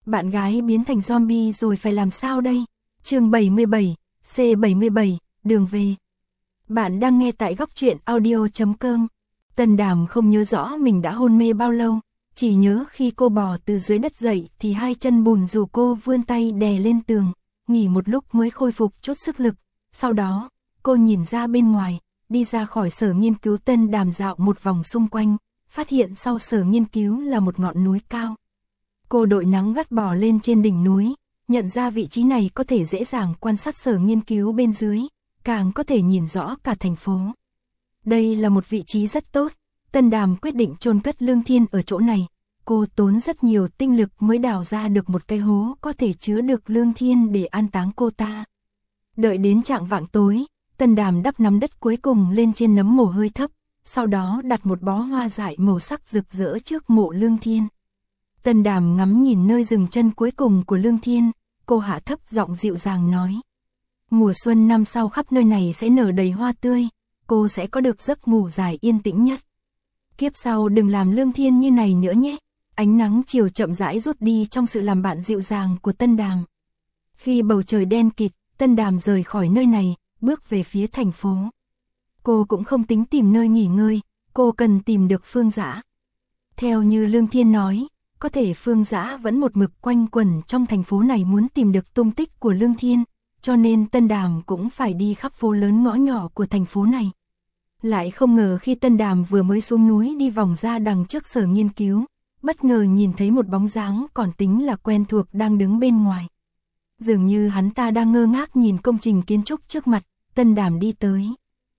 Bạn gái biến thành zombie rồi phải làm sao đây? Chương 77, C77, đường về. Bạn đang nghe tại góc truyện audio.com. Tân Đàm không nhớ rõ mình đã hôn mê bao lâu, chỉ nhớ khi cô bò từ dưới đất dậy thì hai chân bùn rùn cô vươn tay đè lên tường, nghỉ một lúc mới khôi phục chút sức lực. Sau đó, cô nhìn ra bên ngoài, đi ra khỏi sở nghiên cứu. Tân Đàm dạo một vòng xung quanh, phát hiện sau sở nghiên cứu là một ngọn núi cao. Cô đội nắng gắt bò lên trên đỉnh núi, nhận ra vị trí này có thể dễ dàng quan sát sở nghiên cứu bên dưới, càng có thể nhìn rõ cả thành phố. Đây là một vị trí rất tốt, Tân Đàm quyết định chôn cất Lương Thiên ở chỗ này. Cô tốn rất nhiều tinh lực mới đào ra được một cái hố có thể chứa được Lương Thiên để an táng cô ta. Đợi đến chạng vạng tối, Tân Đàm đắp nắm đất cuối cùng lên trên nấm mồ hơi thấp, sau đó đặt một bó hoa dại màu sắc rực rỡ trước mộ Lương Thiên. Tân Đàm ngắm nhìn nơi dừng chân cuối cùng của Lương Thiên, cô hạ thấp giọng dịu dàng nói. Mùa xuân năm sau khắp nơi này sẽ nở đầy hoa tươi, cô sẽ có được giấc ngủ dài yên tĩnh nhất. Kiếp sau đừng làm Lương Thiên như này nữa nhé. Ánh nắng chiều chậm rãi rút đi trong sự làm bạn dịu dàng của Tân Đàm. Khi bầu trời đen kịt, Tân Đàm rời khỏi nơi này, bước về phía thành phố. Cô cũng không tính tìm nơi nghỉ ngơi, cô cần tìm được Phương Dã. Theo như Lương Thiên nói, có thể Phương Dã vẫn một mực quanh quẩn trong thành phố này muốn tìm được tung tích của Lương Thiên, cho nên Tân Đàm cũng phải đi khắp phố lớn ngõ nhỏ của thành phố này. Lại không ngờ khi Tân Đàm vừa mới xuống núi đi vòng ra đằng trước sở nghiên cứu, bất ngờ nhìn thấy một bóng dáng còn tính là quen thuộc đang đứng bên ngoài. Dường như hắn ta đang ngơ ngác nhìn công trình kiến trúc trước mặt. Tân Đàm đi tới.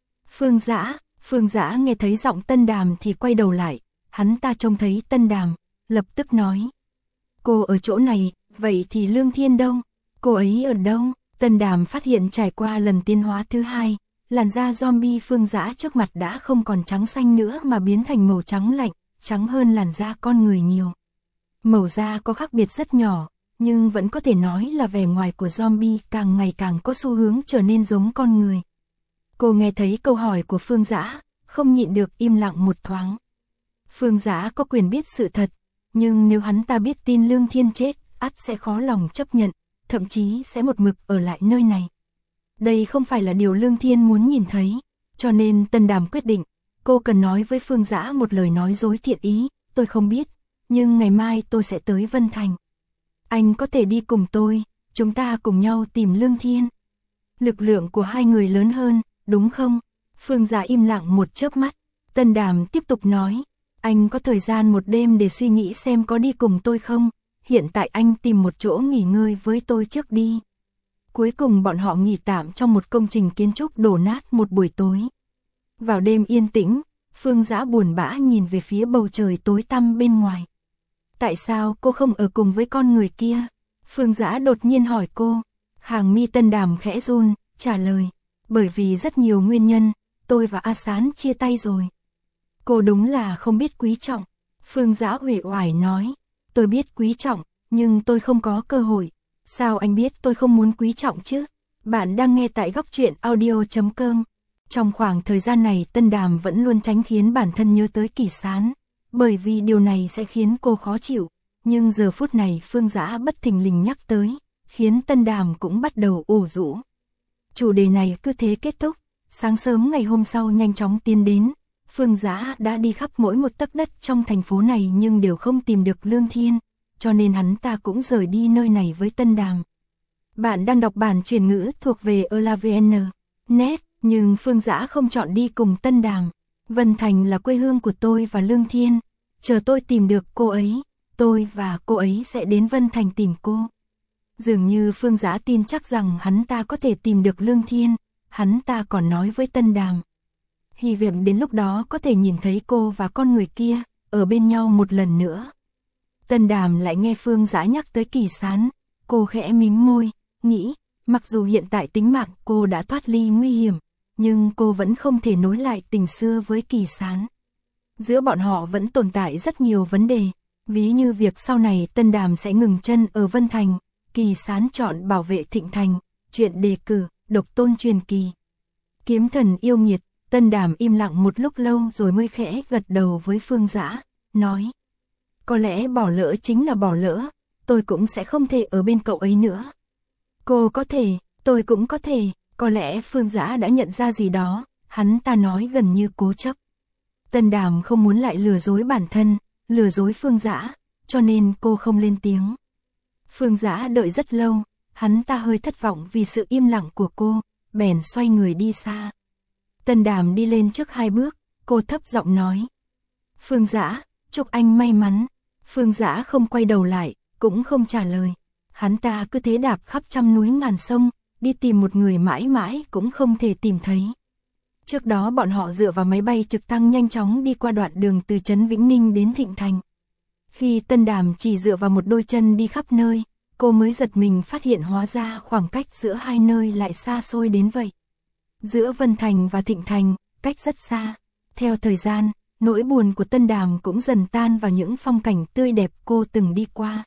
Phương Dã nghe thấy giọng Tân Đàm thì quay đầu lại, hắn ta trông thấy Tân Đàm, lập tức nói. Cô ở chỗ này, vậy thì Lương Thiên đâu? Cô ấy ở đâu? Tân Đàm phát hiện trải qua lần tiến hóa thứ hai, làn da zombie Phương Dã trước mặt đã không còn trắng xanh nữa mà biến thành màu trắng lạnh, trắng hơn làn da con người nhiều. Màu da có khác biệt rất nhỏ, nhưng vẫn có thể nói là vẻ ngoài của zombie càng ngày càng có xu hướng trở nên giống con người. Cô nghe thấy câu hỏi của Phương Dã, không nhịn được im lặng một thoáng. Phương Dã có quyền biết sự thật, nhưng nếu hắn ta biết tin Lương Thiên chết, ắt sẽ khó lòng chấp nhận, thậm chí sẽ một mực ở lại nơi này. Đây không phải là điều Lương Thiên muốn nhìn thấy, cho nên Tân Đàm quyết định, cô cần nói với Phương Dã một lời nói dối thiện ý. Tôi không biết, nhưng ngày mai tôi sẽ tới Vân Thành. Anh có thể đi cùng tôi, chúng ta cùng nhau tìm Lương Thiên. Lực lượng của hai người lớn hơn, đúng không? Phương Dã im lặng một chớp mắt. Tân Đàm tiếp tục nói, anh có thời gian một đêm để suy nghĩ xem có đi cùng tôi không? Hiện tại anh tìm một chỗ nghỉ ngơi với tôi trước đi. Cuối cùng bọn họ nghỉ tạm trong một công trình kiến trúc đổ nát một buổi tối. Vào đêm yên tĩnh, Phương Dã buồn bã nhìn về phía bầu trời tối tăm bên ngoài. Tại sao cô không ở cùng với con người kia? Phương Dã đột nhiên hỏi cô. Hàng mi Tân Đàm khẽ run, trả lời. Bởi vì rất nhiều nguyên nhân, tôi và A Sán chia tay rồi. Cô đúng là không biết quý trọng. Phương Dã uể oải nói. Tôi biết quý trọng, nhưng tôi không có cơ hội. Sao anh biết tôi không muốn quý trọng chứ? Bạn đang nghe tại góc truyện audio.com. Trong khoảng thời gian này Tân Đàm vẫn luôn tránh khiến bản thân nhớ tới Kỳ Sán, bởi vì điều này sẽ khiến cô khó chịu. Nhưng giờ phút này Phương Dã bất thình lình nhắc tới, khiến Tân Đàm cũng bắt đầu ủ rũ. Chủ đề này cứ thế kết thúc. Sáng sớm ngày hôm sau nhanh chóng tiến đến, Phương Dã đã đi khắp mỗi một tấc đất trong thành phố này nhưng đều không tìm được Lương Thiên, cho nên hắn ta cũng rời đi nơi này với Tân Đàm. Bạn đang đọc bản truyền ngữ thuộc về elavn.net, nhưng Phương Dã không chọn đi cùng Tân Đàm. Vân Thành là quê hương của tôi và Lương Thiên, chờ tôi tìm được cô ấy, tôi và cô ấy sẽ đến Vân Thành tìm cô. Dường như Phương Dã tin chắc rằng hắn ta có thể tìm được Lương Thiên, hắn ta còn nói với Tân Đàm. Hy vọng đến lúc đó có thể nhìn thấy cô và con người kia, ở bên nhau một lần nữa. Tân Đàm lại nghe Phương Dã nhắc tới Kỳ Sán, cô khẽ mím môi, nghĩ, mặc dù hiện tại tính mạng cô đã thoát ly nguy hiểm, nhưng cô vẫn không thể nối lại tình xưa với Kỳ Sán. Giữa bọn họ vẫn tồn tại rất nhiều vấn đề, ví như việc sau này Tân Đàm sẽ ngừng chân ở Vân Thành, Kỳ Sán chọn bảo vệ Thịnh Thành, chuyện đề cử, độc tôn truyền kỳ. Kiếm thần yêu nghiệt. Tân Đàm im lặng một lúc lâu rồi mới khẽ gật đầu với Phương Dã, nói. Có lẽ bỏ lỡ chính là bỏ lỡ, tôi cũng sẽ không thể ở bên cậu ấy nữa. Cô có thể, tôi cũng có thể, có lẽ Phương Dã đã nhận ra gì đó, hắn ta nói gần như cố chấp. Tân Đàm không muốn lại lừa dối bản thân, lừa dối Phương Dã, cho nên cô không lên tiếng. Phương Dã đợi rất lâu, hắn ta hơi thất vọng vì sự im lặng của cô, bèn xoay người đi xa. Tân Đàm đi lên trước 2 bước, cô thấp giọng nói. Phương Dã, chúc anh may mắn. Phương Dã không quay đầu lại, cũng không trả lời. Hắn ta cứ thế đạp khắp trăm núi ngàn sông, đi tìm một người mãi mãi cũng không thể tìm thấy. Trước đó bọn họ dựa vào máy bay trực thăng nhanh chóng đi qua đoạn đường từ trấn Vĩnh Ninh đến Thịnh Thành. Khi Tân Đàm chỉ dựa vào một đôi chân đi khắp nơi, cô mới giật mình phát hiện hóa ra khoảng cách giữa hai nơi lại xa xôi đến vậy. Giữa Vân Thành và Thịnh Thành, cách rất xa. Theo thời gian, nỗi buồn của Tân Đàm cũng dần tan vào những phong cảnh tươi đẹp cô từng đi qua.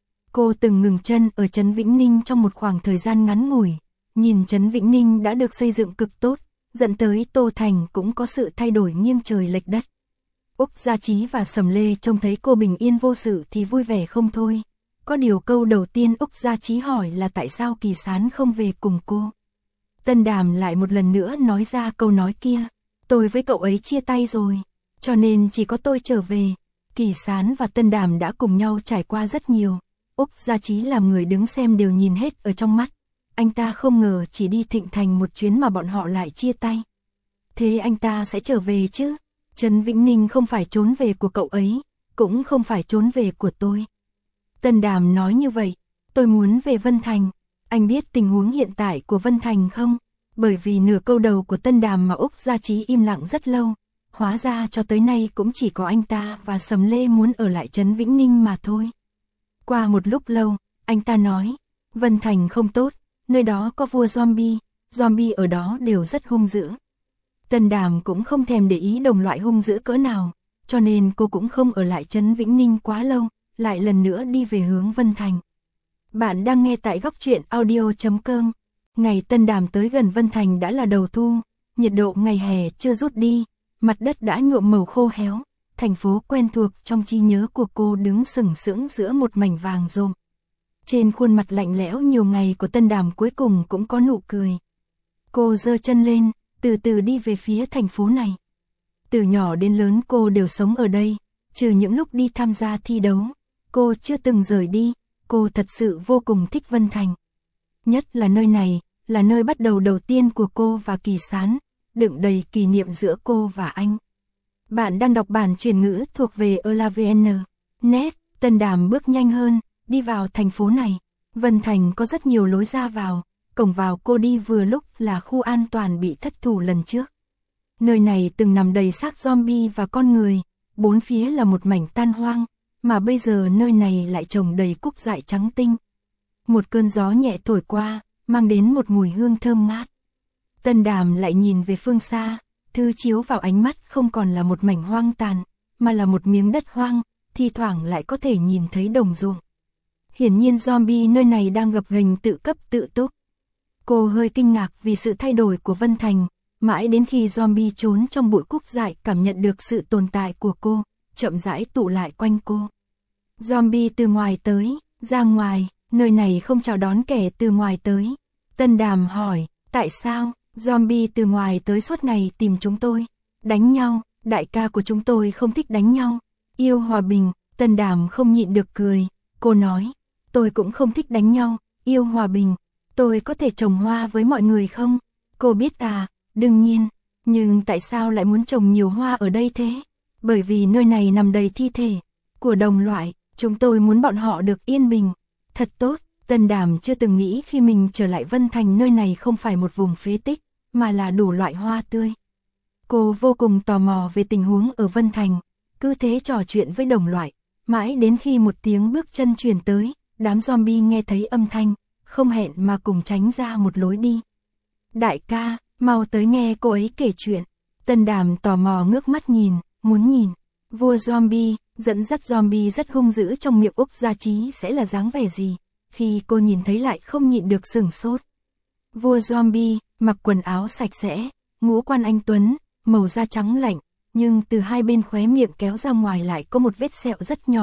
Cô từng ngừng chân ở trấn Vĩnh Ninh trong một khoảng thời gian ngắn ngủi, nhìn trấn Vĩnh Ninh đã được xây dựng cực tốt, dẫn tới Tô Thành cũng có sự thay đổi nghiêng trời lệch đất. Úc Gia Chí và Sầm Lê trông thấy cô bình yên vô sự thì vui vẻ không thôi. Có điều câu đầu tiên Úc Gia Chí hỏi là tại sao Kỳ Sán không về cùng cô. Tân Đàm lại một lần nữa nói ra câu nói kia, tôi với cậu ấy chia tay rồi, cho nên chỉ có tôi trở về. Kỳ Sán và Tân Đàm đã cùng nhau trải qua rất nhiều, Úc Gia Chí làm người đứng xem đều nhìn hết ở trong mắt. Anh ta không ngờ chỉ đi Thịnh Thành một chuyến mà bọn họ lại chia tay. Thế anh ta sẽ trở về chứ? Trấn Vĩnh Ninh không phải trốn về của cậu ấy, cũng không phải trốn về của tôi. Tân Đàm nói như vậy, tôi muốn về Vân Thành. Anh biết tình huống hiện tại của Vân Thành không? Bởi vì nửa câu đầu của Tân Đàm mà Úc Gia Chí im lặng rất lâu. Hóa ra cho tới nay cũng chỉ có anh ta và Sầm Lê muốn ở lại trấn Vĩnh Ninh mà thôi. Qua một lúc lâu, anh ta nói, Vân Thành không tốt, nơi đó có vua zombie, zombie ở đó đều rất hung dữ. Tân Đàm cũng không thèm để ý đồng loại hung dữ cỡ nào, cho nên cô cũng không ở lại trấn Vĩnh Ninh quá lâu, lại lần nữa đi về hướng Vân Thành. Bạn đang nghe tại góc truyện audio.com. Ngày Tân Đàm tới gần Vân Thành đã là đầu thu, nhiệt độ ngày hè chưa rút đi, mặt đất đã nhuộm màu khô héo, thành phố quen thuộc trong trí nhớ của cô đứng sừng sững giữa một mảnh vàng rộm. Trên khuôn mặt lạnh lẽo nhiều ngày của Tân Đàm cuối cùng cũng có nụ cười. Cô giơ chân lên, từ từ đi về phía thành phố này. Từ nhỏ đến lớn cô đều sống ở đây, trừ những lúc đi tham gia thi đấu, cô chưa từng rời đi, cô thật sự vô cùng thích Vân Thành. Nhất là nơi này, là nơi bắt đầu đầu tiên của cô và Kỳ Sán, đựng đầy kỷ niệm giữa cô và anh. Bạn đang đọc bản truyền ngữ thuộc về ELAVN.net, Tân Đàm bước nhanh hơn, đi vào thành phố này. Vân Thành có rất nhiều lối ra vào, cổng vào cô đi vừa lúc là khu an toàn bị thất thủ lần trước. Nơi này từng nằm đầy xác zombie và con người, bốn phía là một mảnh tan hoang, mà bây giờ nơi này lại trồng đầy cúc dại trắng tinh. Một cơn gió nhẹ thổi qua, mang đến một mùi hương thơm ngát. Tân Đàm lại nhìn về phương xa, thứ chiếu vào ánh mắt không còn là một mảnh hoang tàn, mà là một miếng đất hoang, thi thoảng lại có thể nhìn thấy đồng ruộng. Hiển nhiên zombie nơi này đang gập ghềnh tự cấp tự túc. Cô hơi kinh ngạc vì sự thay đổi của Vân Thành, mãi đến khi zombie trốn trong bụi cúc dại cảm nhận được sự tồn tại của cô, chậm rãi tụ lại quanh cô. Zombie từ ngoài tới, ra ngoài, nơi này không chào đón kẻ từ ngoài tới. Tân Đàm hỏi, tại sao, zombie từ ngoài tới suốt ngày tìm chúng tôi, đánh nhau, đại ca của chúng tôi không thích đánh nhau, yêu hòa bình. Tân Đàm không nhịn được cười, cô nói, tôi cũng không thích đánh nhau, yêu hòa bình, tôi có thể trồng hoa với mọi người không? Cô biết à, đương nhiên, nhưng tại sao lại muốn trồng nhiều hoa ở đây thế? Bởi vì nơi này nằm đầy thi thể của đồng loại, chúng tôi muốn bọn họ được yên bình. Thật tốt, Tân Đàm chưa từng nghĩ khi mình trở lại Vân Thành nơi này không phải một vùng phế tích, mà là đủ loại hoa tươi. Cô vô cùng tò mò về tình huống ở Vân Thành, cứ thế trò chuyện với đồng loại, mãi đến khi một tiếng bước chân truyền tới, đám zombie nghe thấy âm thanh, không hẹn mà cùng tránh ra một lối đi. Đại ca, mau tới nghe cô ấy kể chuyện. Tân Đàm tò mò ngước mắt nhìn, muốn nhìn. Vua zombie, dẫn dắt zombie rất hung dữ trong miệng Úc Gia Chí sẽ là dáng vẻ gì? Khi cô nhìn thấy lại không nhịn được sửng sốt. Vua zombie, mặc quần áo sạch sẽ, ngũ quan anh tuấn, màu da trắng lạnh, nhưng từ hai bên khóe miệng kéo ra ngoài lại có một vết sẹo rất nhỏ,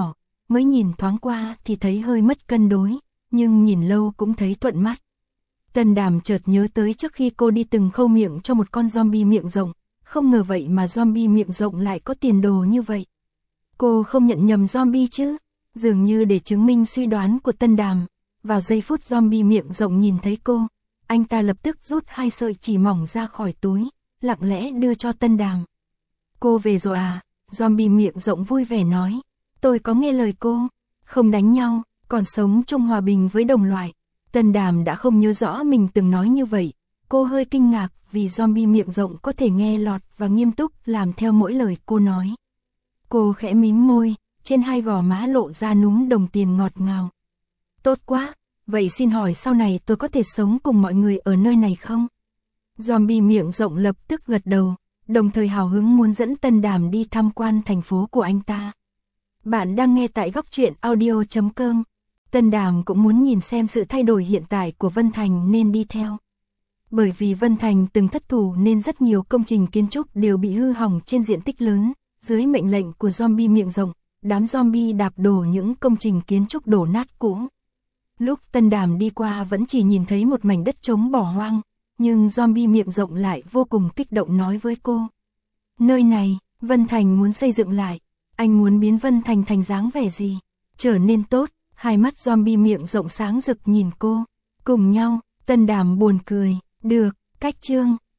mới nhìn thoáng qua thì thấy hơi mất cân đối, nhưng nhìn lâu cũng thấy thuận mắt. Tân Đàm chợt nhớ tới trước khi cô đi từng khâu miệng cho một con zombie miệng rộng, không ngờ vậy mà zombie miệng rộng lại có tiền đồ như vậy. Cô không nhận nhầm zombie chứ? Dường như để chứng minh suy đoán của Tân Đàm, vào giây phút zombie miệng rộng nhìn thấy cô, anh ta lập tức rút 2 sợi chỉ mỏng ra khỏi túi, lặng lẽ đưa cho Tân Đàm. Cô về rồi à? Zombie miệng rộng vui vẻ nói. Tôi có nghe lời cô, không đánh nhau, còn sống trong hòa bình với đồng loại. Tân Đàm đã không nhớ rõ mình từng nói như vậy. Cô hơi kinh ngạc vì zombie miệng rộng có thể nghe lọt và nghiêm túc làm theo mỗi lời cô nói. Cô khẽ mím môi, trên 2 gò má lộ ra núm đồng tiền ngọt ngào. Tốt quá, vậy xin hỏi sau này tôi có thể sống cùng mọi người ở nơi này không? Zombie miệng rộng lập tức gật đầu, đồng thời hào hứng muốn dẫn Tân Đàm đi tham quan thành phố của anh ta. Bạn đang nghe tại góc truyện audio.com. Tân Đàm cũng muốn nhìn xem sự thay đổi hiện tại của Vân Thành nên đi theo. Bởi vì Vân Thành từng thất thủ nên rất nhiều công trình kiến trúc đều bị hư hỏng trên diện tích lớn. Dưới mệnh lệnh của zombie miệng rộng, đám zombie đạp đổ những công trình kiến trúc đổ nát cũ. Lúc Tân Đàm đi qua vẫn chỉ nhìn thấy một mảnh đất trống bỏ hoang, nhưng zombie miệng rộng lại vô cùng kích động nói với cô. Nơi này, Vân Thành muốn xây dựng lại, anh muốn biến Vân Thành thành dáng vẻ gì? Trở nên tốt. Hai mắt zombie miệng rộng sáng rực nhìn cô. Cùng nhau, Tân Đàm buồn cười. Được, cách chương.